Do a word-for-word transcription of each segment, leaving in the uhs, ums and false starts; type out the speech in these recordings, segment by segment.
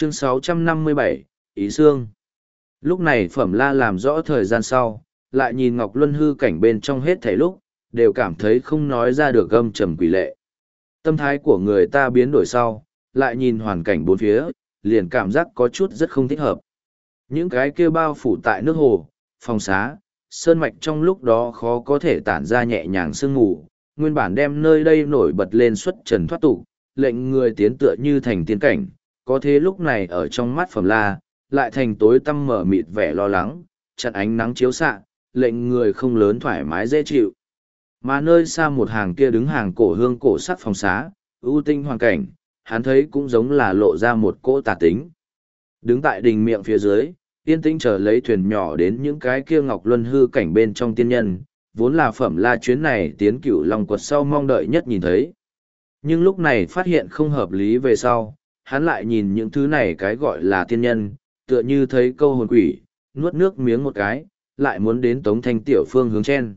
Chương sáu trăm năm mươi bảy, Ý Sương. Lúc này Phẩm La làm rõ thời gian sau, lại nhìn Ngọc Luân hư cảnh bên trong hết thảy lúc, đều cảm thấy không nói ra được âm trầm quỷ lệ. Tâm thái của người ta biến đổi sau, lại nhìn hoàn cảnh bốn phía, liền cảm giác có chút rất không thích hợp. Những cái kia bao phủ tại nước hồ, phòng xá, sơn mạch trong lúc đó khó có thể tản ra nhẹ nhàng sương mù, nguyên bản đem nơi đây nổi bật lên xuất trần thoát tục, lệnh người tiến tựa như thành tiên cảnh, có thế lúc này ở trong mắt Phẩm La, lại thành tối tăm mở mịt vẻ lo lắng, chặn ánh nắng chiếu xạ, lệnh người không lớn thoải mái dễ chịu. Mà nơi xa một hàng kia đứng hàng cổ hương cổ sắc phòng xá, ưu tinh hoàn cảnh, hắn thấy cũng giống là lộ ra một cỗ tà tính. Đứng tại đình miệng phía dưới, yên tĩnh chờ lấy thuyền nhỏ đến những cái kia Ngọc Luân hư cảnh bên trong tiên nhân, vốn là Phẩm La chuyến này tiến Cửu Long quật sau mong đợi nhất nhìn thấy. Nhưng lúc này phát hiện không hợp lý về sau, hắn lại nhìn những thứ này cái gọi là tiên nhân, tựa như thấy câu hồn quỷ, nuốt nước miếng một cái, lại muốn đến Tống Thanh Tiểu phương hướng trên.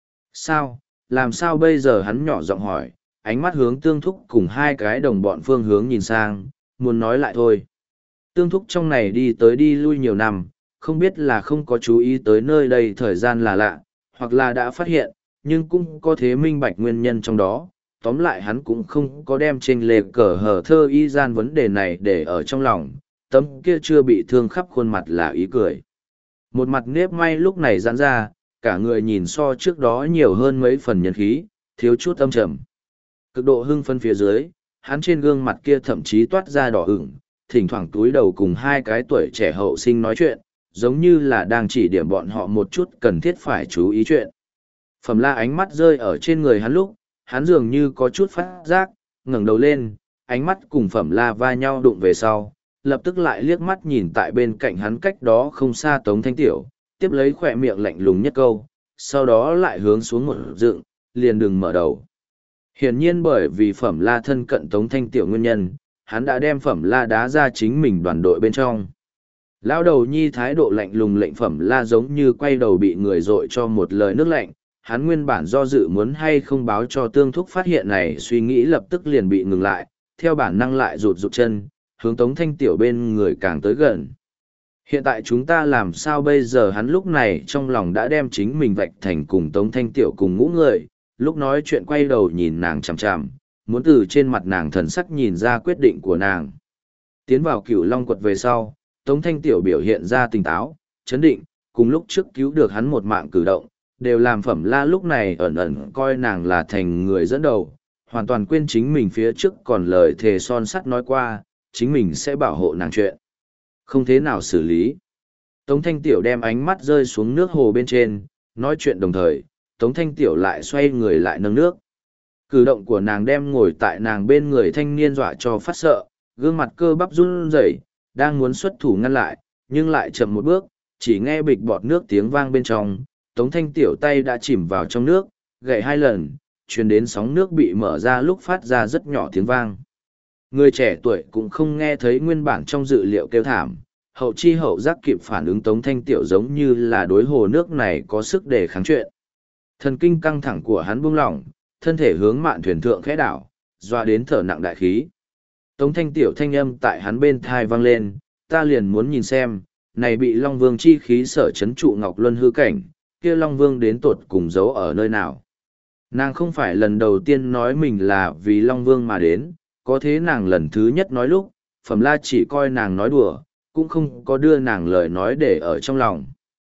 Sao, làm sao bây giờ hắn nhỏ giọng hỏi, ánh mắt hướng Tương Thúc cùng hai cái đồng bọn phương hướng nhìn sang, muốn nói lại thôi. Tương Thúc trong này đi tới đi lui nhiều năm, không biết là không có chú ý tới nơi đây thời gian là lạ, hoặc là đã phát hiện, nhưng cũng có thế minh bạch nguyên nhân trong đó. Tóm lại hắn cũng không có đem trên lề cờ hở thơ y gian vấn đề này để ở trong lòng, tấm kia chưa bị thương khắp khuôn mặt là ý cười. Một mặt nếp may lúc này giãn ra, cả người nhìn so trước đó nhiều hơn mấy phần nhân khí, thiếu chút âm trầm. Cực độ hưng phân phía dưới, hắn trên gương mặt kia thậm chí toát ra đỏ ửng, thỉnh thoảng túi đầu cùng hai cái tuổi trẻ hậu sinh nói chuyện, giống như là đang chỉ điểm bọn họ một chút cần thiết phải chú ý chuyện. Phẩm La ánh mắt rơi ở trên người hắn lúc, hắn dường như có chút phát giác, ngẩng đầu lên, ánh mắt cùng Phẩm La va nhau đụng về sau, lập tức lại liếc mắt nhìn tại bên cạnh hắn cách đó không xa Tống Thanh Tiểu, tiếp lấy khỏe miệng lạnh lùng nhất câu, sau đó lại hướng xuống một dựng, liền đừng mở đầu. Hiển nhiên bởi vì Phẩm La thân cận Tống Thanh Tiểu nguyên nhân, hắn đã đem Phẩm La đá ra chính mình đoàn đội bên trong. Lão đầu nhi thái độ lạnh lùng lệnh Phẩm La giống như quay đầu bị người dội cho một lời nước lạnh, hắn nguyên bản do dự muốn hay không báo cho Tương Thúc phát hiện này suy nghĩ lập tức liền bị ngừng lại, theo bản năng lại rụt rụt chân, hướng Tống Thanh Tiểu bên người càng tới gần. Hiện tại chúng ta làm sao bây giờ, hắn lúc này trong lòng đã đem chính mình vạch thành cùng Tống Thanh Tiểu cùng ngũ người, lúc nói chuyện quay đầu nhìn nàng chằm chằm, muốn từ trên mặt nàng thần sắc nhìn ra quyết định của nàng. Tiến vào Cửu Long quật về sau, Tống Thanh Tiểu biểu hiện ra tỉnh táo, chấn định, cùng lúc trước cứu được hắn một mạng cử động, đều làm Phẩm La lúc này ẩn ẩn coi nàng là thành người dẫn đầu, hoàn toàn quên chính mình phía trước còn lời thề son sắt nói qua, chính mình sẽ bảo hộ nàng chuyện. Không thế nào xử lý. Tống Thanh Tiểu đem ánh mắt rơi xuống nước hồ bên trên, nói chuyện đồng thời, Tống Thanh Tiểu lại xoay người lại nâng nước. Cử động của nàng đem ngồi tại nàng bên người thanh niên dọa cho phát sợ, gương mặt cơ bắp run rẩy, đang muốn xuất thủ ngăn lại, nhưng lại chậm một bước, chỉ nghe bịch bọt nước tiếng vang bên trong, Tống Thanh Tiểu tay đã chìm vào trong nước, gậy hai lần, truyền đến sóng nước bị mở ra lúc phát ra rất nhỏ tiếng vang. Người trẻ tuổi cũng không nghe thấy nguyên bản trong dự liệu kêu thảm, hậu chi hậu giác kịp phản ứng Tống Thanh Tiểu giống như là đối hồ nước này có sức để kháng chuyện. Thần kinh căng thẳng của hắn buông lỏng, thân thể hướng mạn thuyền thượng khẽ đảo, doa đến thở nặng đại khí. Tống Thanh Tiểu thanh âm tại hắn bên thai vang lên, ta liền muốn nhìn xem, này bị Long Vương chi khí sở chấn trụ Ngọc Luân hư cảnh, kia Long Vương đến tột cùng giấu ở nơi nào. Nàng không phải lần đầu tiên nói mình là vì Long Vương mà đến, có thế nàng lần thứ nhất nói lúc, Phẩm La chỉ coi nàng nói đùa, cũng không có đưa nàng lời nói để ở trong lòng.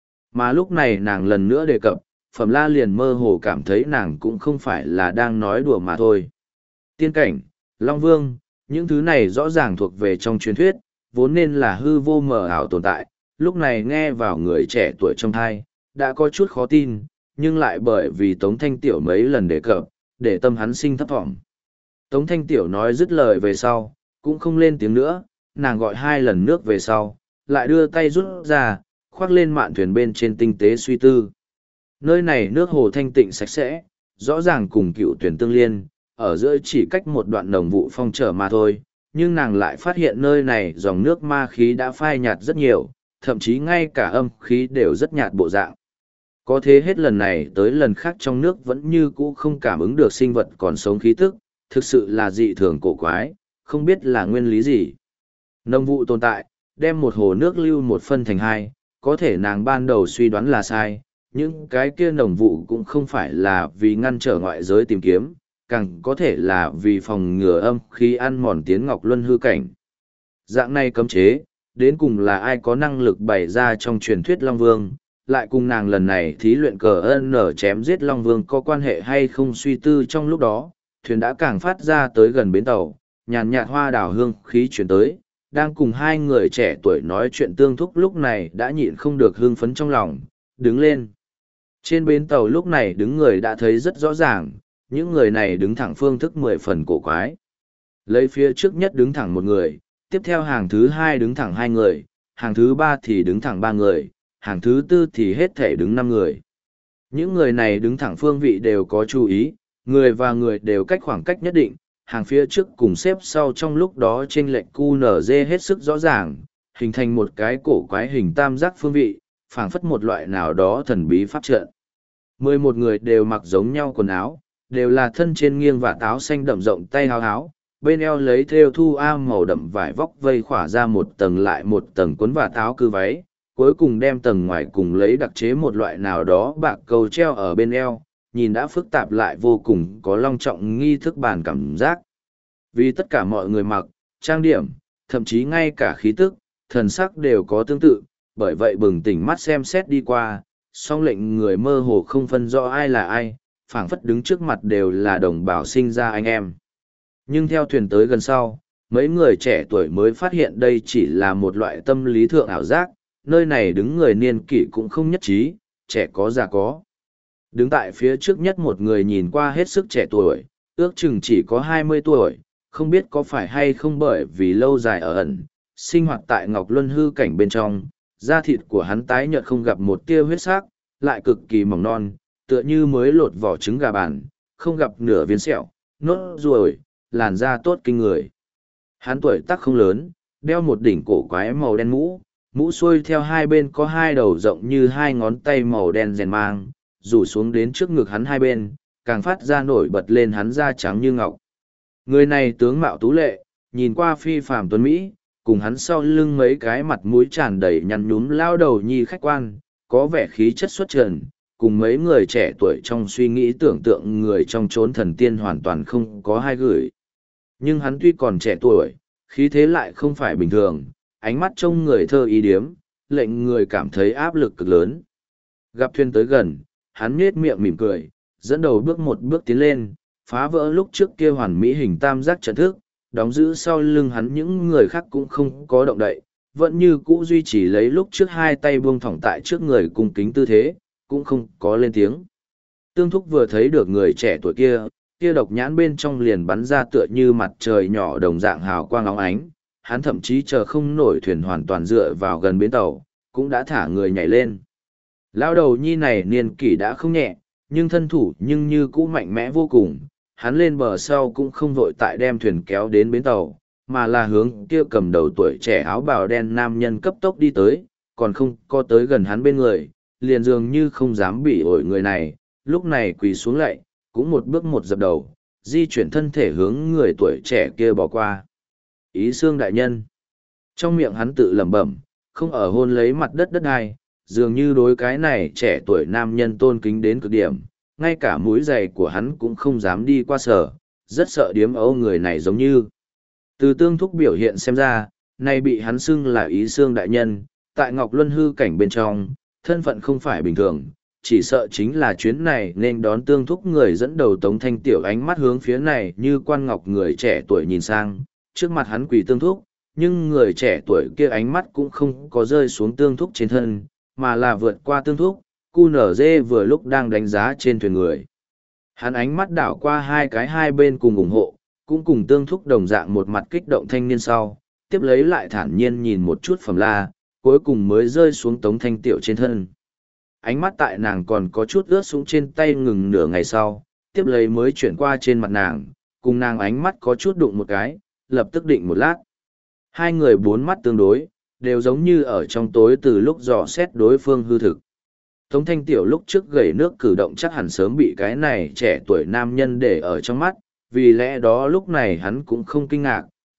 Mà lúc này nàng lần nữa đề cập, Phẩm La liền mơ hồ cảm thấy nàng cũng không phải là đang nói đùa mà thôi. Tiên cảnh, Long Vương, những thứ này rõ ràng thuộc về trong truyền thuyết, vốn nên là hư vô mờ ảo tồn tại, lúc này nghe vào người trẻ tuổi trong thai, đã có chút khó tin, nhưng lại bởi vì Tống Thanh Tiểu mấy lần đề cập, để tâm hắn sinh thấp thỏm. Tống Thanh Tiểu nói dứt lời về sau, cũng không lên tiếng nữa, nàng gọi hai lần nước về sau, lại đưa tay rút ra, khoác lên mạn thuyền bên trên tinh tế suy tư. Nơi này nước hồ thanh tịnh sạch sẽ, rõ ràng cùng cựu tuyển tương liên, ở giữa chỉ cách một đoạn nồng vụ phong trở mà thôi, nhưng nàng lại phát hiện nơi này dòng nước ma khí đã phai nhạt rất nhiều, thậm chí ngay cả âm khí đều rất nhạt bộ dạng. Có thế hết lần này tới lần khác trong nước vẫn như cũ không cảm ứng được sinh vật còn sống khí tức, thực sự là dị thường cổ quái, không biết là nguyên lý gì. Nông vụ tồn tại, đem một hồ nước lưu một phân thành hai, có thể nàng ban đầu suy đoán là sai, những cái kia nồng vụ cũng không phải là vì ngăn trở ngoại giới tìm kiếm, càng có thể là vì phòng ngừa âm khí ăn mòn tiến ngọc luân hư cảnh. Dạng này cấm chế, đến cùng là ai có năng lực bày ra trong truyền thuyết Long Vương, lại cùng nàng lần này thí luyện cờ ân nở chém giết Long Vương có quan hệ hay không suy tư trong lúc đó, thuyền đã càng phát ra tới gần bến tàu, nhàn nhạt hoa đào hương khí chuyển tới, đang cùng hai người trẻ tuổi nói chuyện tương thúc lúc này đã nhịn không được hưng phấn trong lòng, đứng lên. Trên bến tàu lúc này đứng người đã thấy rất rõ ràng, những người này đứng thẳng phương thức mười phần cổ quái. Lấy phía trước nhất đứng thẳng một người, tiếp theo hàng thứ hai đứng thẳng hai người, hàng thứ ba thì đứng thẳng ba người, hàng thứ tư thì hết thể đứng năm người. Những người này đứng thẳng phương vị đều có chú ý, người và người đều cách khoảng cách nhất định, hàng phía trước cùng xếp sau trong lúc đó trên lệnh cu nở dê hết sức rõ ràng, hình thành một cái cổ quái hình tam giác phương vị, phảng phất một loại nào đó thần bí pháp trận. Mười một người đều mặc giống nhau quần áo, đều là thân trên nghiêng và áo xanh đậm rộng tay háo áo, bên eo lấy thêu thu am màu đậm vải vóc vây khỏa ra một tầng lại một tầng cuốn và áo cư váy, cuối cùng đem tầng ngoài cùng lấy đặc chế một loại nào đó bạc câu treo ở bên eo, nhìn đã phức tạp lại vô cùng có long trọng nghi thức bàn cảm giác. Vì tất cả mọi người mặc, trang điểm, thậm chí ngay cả khí tức, thần sắc đều có tương tự, bởi vậy bừng tỉnh mắt xem xét đi qua, song lệnh người mơ hồ không phân rõ ai là ai, phảng phất đứng trước mặt đều là đồng bào sinh ra anh em. Nhưng theo thuyền tới gần sau, mấy người trẻ tuổi mới phát hiện đây chỉ là một loại tâm lý thượng ảo giác, nơi này đứng người niên kỷ cũng không nhất trí, trẻ có già có. Đứng tại phía trước nhất một người nhìn qua hết sức trẻ tuổi, ước chừng chỉ có hai mươi tuổi, không biết có phải hay không bởi vì lâu dài ở ẩn, sinh hoạt tại Ngọc Luân hư cảnh bên trong, da thịt của hắn tái nhợt không gặp một tia huyết sắc, lại cực kỳ mỏng non, tựa như mới lột vỏ trứng gà bàn, không gặp nửa viên sẹo, nốt ruồi, làn da tốt kinh người. Hắn tuổi tác không lớn, đeo một đỉnh cổ quái màu đen mũ, mũ xuôi theo hai bên có hai đầu rộng như hai ngón tay màu đen rèn mang, rủ xuống đến trước ngực hắn hai bên, càng phát ra nổi bật lên hắn da trắng như ngọc. Người này tướng mạo tú lệ, nhìn qua phi phàm tuấn Mỹ, cùng hắn sau lưng mấy cái mặt mũi tràn đầy nhăn nhúm lao đầu nhi khách quan, có vẻ khí chất xuất trần, cùng mấy người trẻ tuổi trong suy nghĩ tưởng tượng người trong chốn thần tiên hoàn toàn không có hai gửi. Nhưng hắn tuy còn trẻ tuổi, khí thế lại không phải bình thường, ánh mắt trông người thơ ý điếm, lệnh người cảm thấy áp lực cực lớn. Gặp thuyền tới gần, hắn nhếch miệng mỉm cười, dẫn đầu bước một bước tiến lên, phá vỡ lúc trước kia hoàn mỹ hình tam giác trận thức, đóng giữ sau lưng hắn những người khác cũng không có động đậy, vẫn như cũ duy trì lấy lúc trước hai tay buông thõng tại trước người cung kính tư thế, cũng không có lên tiếng. Tương Thúc vừa thấy được người trẻ tuổi kia, kia độc nhãn bên trong liền bắn ra tựa như mặt trời nhỏ đồng dạng hào quang óng ánh, hắn thậm chí chờ không nổi thuyền hoàn toàn dựa vào gần bến tàu, cũng đã thả người nhảy lên. Lão đầu nhi này niên kỷ đã không nhẹ, nhưng thân thủ nhưng như cũ mạnh mẽ vô cùng, hắn lên bờ sau cũng không vội tại đem thuyền kéo đến bến tàu, mà là hướng kia cầm đầu tuổi trẻ áo bào đen nam nhân cấp tốc đi tới, còn không có tới gần hắn bên người, liền dường như không dám bị ổi người này, lúc này quỳ xuống lạy, cũng một bước một dập đầu, di chuyển thân thể hướng người tuổi trẻ kia bỏ qua. Ý xương đại nhân. Trong miệng hắn tự lẩm bẩm, không ở hôn lấy mặt đất đất ai, dường như đối cái này trẻ tuổi nam nhân tôn kính đến cực điểm, ngay cả mũi giày của hắn cũng không dám đi qua sở, rất sợ điếm ấu người này giống như. Từ Tương Thúc biểu hiện xem ra, nay bị hắn xưng là ý xương đại nhân, tại Ngọc Luân hư cảnh bên trong, thân phận không phải bình thường, chỉ sợ chính là chuyến này nên đón Tương Thúc người dẫn đầu Tống Thanh Tiểu ánh mắt hướng phía này như quan ngọc người trẻ tuổi nhìn sang, trước mặt hắn quỳ Tương Thúc, nhưng người trẻ tuổi kia ánh mắt cũng không có rơi xuống Tương Thúc trên thân, mà là vượt qua Tương Thúc, cu nở dê vừa lúc đang đánh giá trên thuyền người. Hắn ánh mắt đảo qua hai cái hai bên cùng ủng hộ, cũng cùng Tương Thúc đồng dạng một mặt kích động thanh niên sau, tiếp lấy lại thản nhiên nhìn một chút Phẩm La, cuối cùng mới rơi xuống Tống Thanh Tiểu trên thân. Ánh mắt tại nàng còn có chút ướt xuống trên tay ngừng nửa ngày sau, tiếp lấy mới chuyển qua trên mặt nàng, cùng nàng ánh mắt có chút đụng một cái, lập tức định một lát. Hai người bốn mắt tương đối, đều giống như ở trong tối từ lúc dò xét đối phương hư thực. Tống Thanh Tiểu lúc trước gầy nước cử động chắc hẳn sớm bị cái này trẻ tuổi nam nhân để ở trong mắt, vì lẽ đó lúc này hắn cũng không kinh ngạc,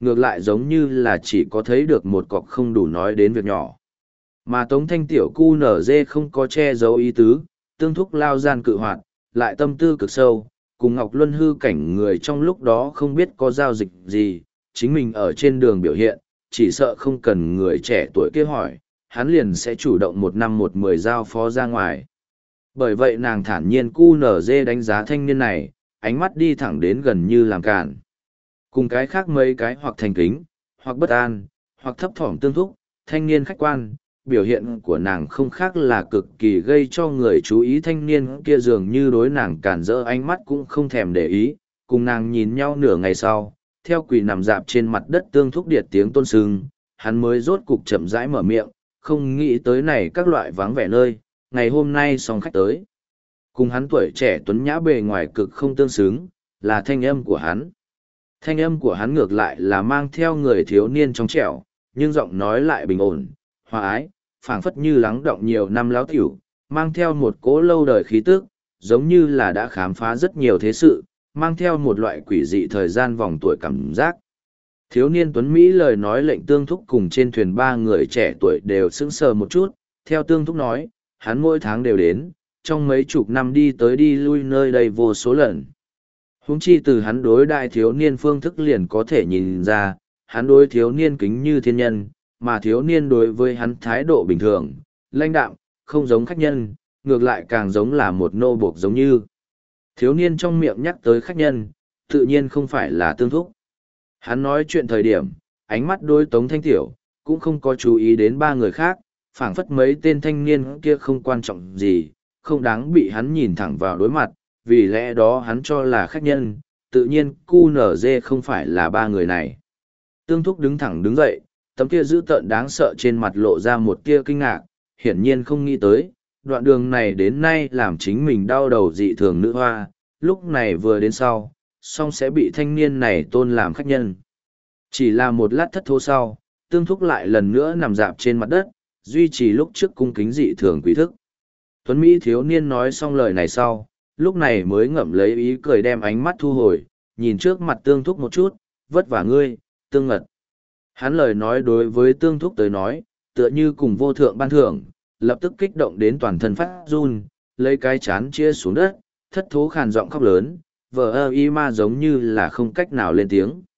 ngược lại giống như là chỉ có thấy được một cọc không đủ nói đến việc nhỏ. Mà Tống Thanh tiểu cu nở dê không có che giấu ý tứ, tương thúc lao gian cự hoạt, lại tâm tư cực sâu, cùng Ngọc Luân hư cảnh người trong lúc đó không biết có giao dịch gì, chính mình ở trên đường biểu hiện, chỉ sợ không cần người trẻ tuổi kia hỏi, hắn liền sẽ chủ động một năm một mười giao phó ra ngoài. Bởi vậy nàng thản nhiên cu nở dê đánh giá thanh niên này, ánh mắt đi thẳng đến gần như làm cản. Cùng cái khác mấy cái hoặc thành kính, hoặc bất an, hoặc thấp thỏm tương thúc, thanh niên khách quan, biểu hiện của nàng không khác là cực kỳ gây cho người chú ý. Thanh niên kia dường như đối nàng cản rỡ ánh mắt cũng không thèm để ý, cùng nàng nhìn nhau nửa ngày sau, theo quỳ nằm dạp trên mặt đất tương thúc điệt tiếng tôn sưng, hắn mới rốt cục chậm rãi mở miệng, không nghĩ tới này các loại vắng vẻ nơi, ngày hôm nay xong khách tới. Cùng hắn tuổi trẻ tuấn nhã bề ngoài cực không tương xứng, là thanh âm của hắn. Thanh âm của hắn ngược lại là mang theo người thiếu niên trong trẻo, nhưng giọng nói lại bình ổn, hòa ái, phảng phất như lắng động nhiều năm láo tiểu, mang theo một cỗ lâu đời khí tức, giống như là đã khám phá rất nhiều thế sự, mang theo một loại quỷ dị thời gian vòng tuổi cảm giác. Thiếu niên tuấn Mỹ lời nói lệnh tương thúc cùng trên thuyền ba người trẻ tuổi đều sững sờ một chút, theo tương thúc nói, hắn mỗi tháng đều đến, trong mấy chục năm đi tới đi lui nơi đây vô số lần. Huống chi từ hắn đối đại thiếu niên phương thức liền có thể nhìn ra, hắn đối thiếu niên kính như thiên nhân, mà thiếu niên đối với hắn thái độ bình thường, lãnh đạm, không giống khách nhân, ngược lại càng giống là một nô buộc giống như. Thiếu niên trong miệng nhắc tới khách nhân, tự nhiên không phải là tương thúc. Hắn nói chuyện thời điểm, ánh mắt đối Tống Thanh Tiểu, cũng không có chú ý đến ba người khác, phảng phất mấy tên thanh niên kia không quan trọng gì, không đáng bị hắn nhìn thẳng vào đối mặt, vì lẽ đó hắn cho là khách nhân, tự nhiên cu nở dê không phải là ba người này. Tương thúc đứng thẳng đứng dậy, tấm kia dữ tợn đáng sợ trên mặt lộ ra một tia kinh ngạc, hiển nhiên không nghĩ tới, đoạn đường này đến nay làm chính mình đau đầu dị thường nữ hoa, lúc này vừa đến sau, song sẽ bị thanh niên này tôn làm khách nhân. Chỉ là một lát thất thố sau, tương thúc lại lần nữa nằm dạp trên mặt đất, duy trì lúc trước cung kính dị thường quý thức. Tuấn Mỹ thiếu niên nói xong lời này sau, lúc này mới ngậm lấy ý cười đem ánh mắt thu hồi, nhìn trước mặt tương thúc một chút, vất vả ngươi, tương ngật. Hắn lời nói đối với tương thúc tới nói, tựa như cùng vô thượng ban thưởng, lập tức kích động đến toàn thân phát run, lấy cái chán chia xuống đất, thất thố khàn giọng khóc lớn, vờ ơ y ma giống như là không cách nào lên tiếng.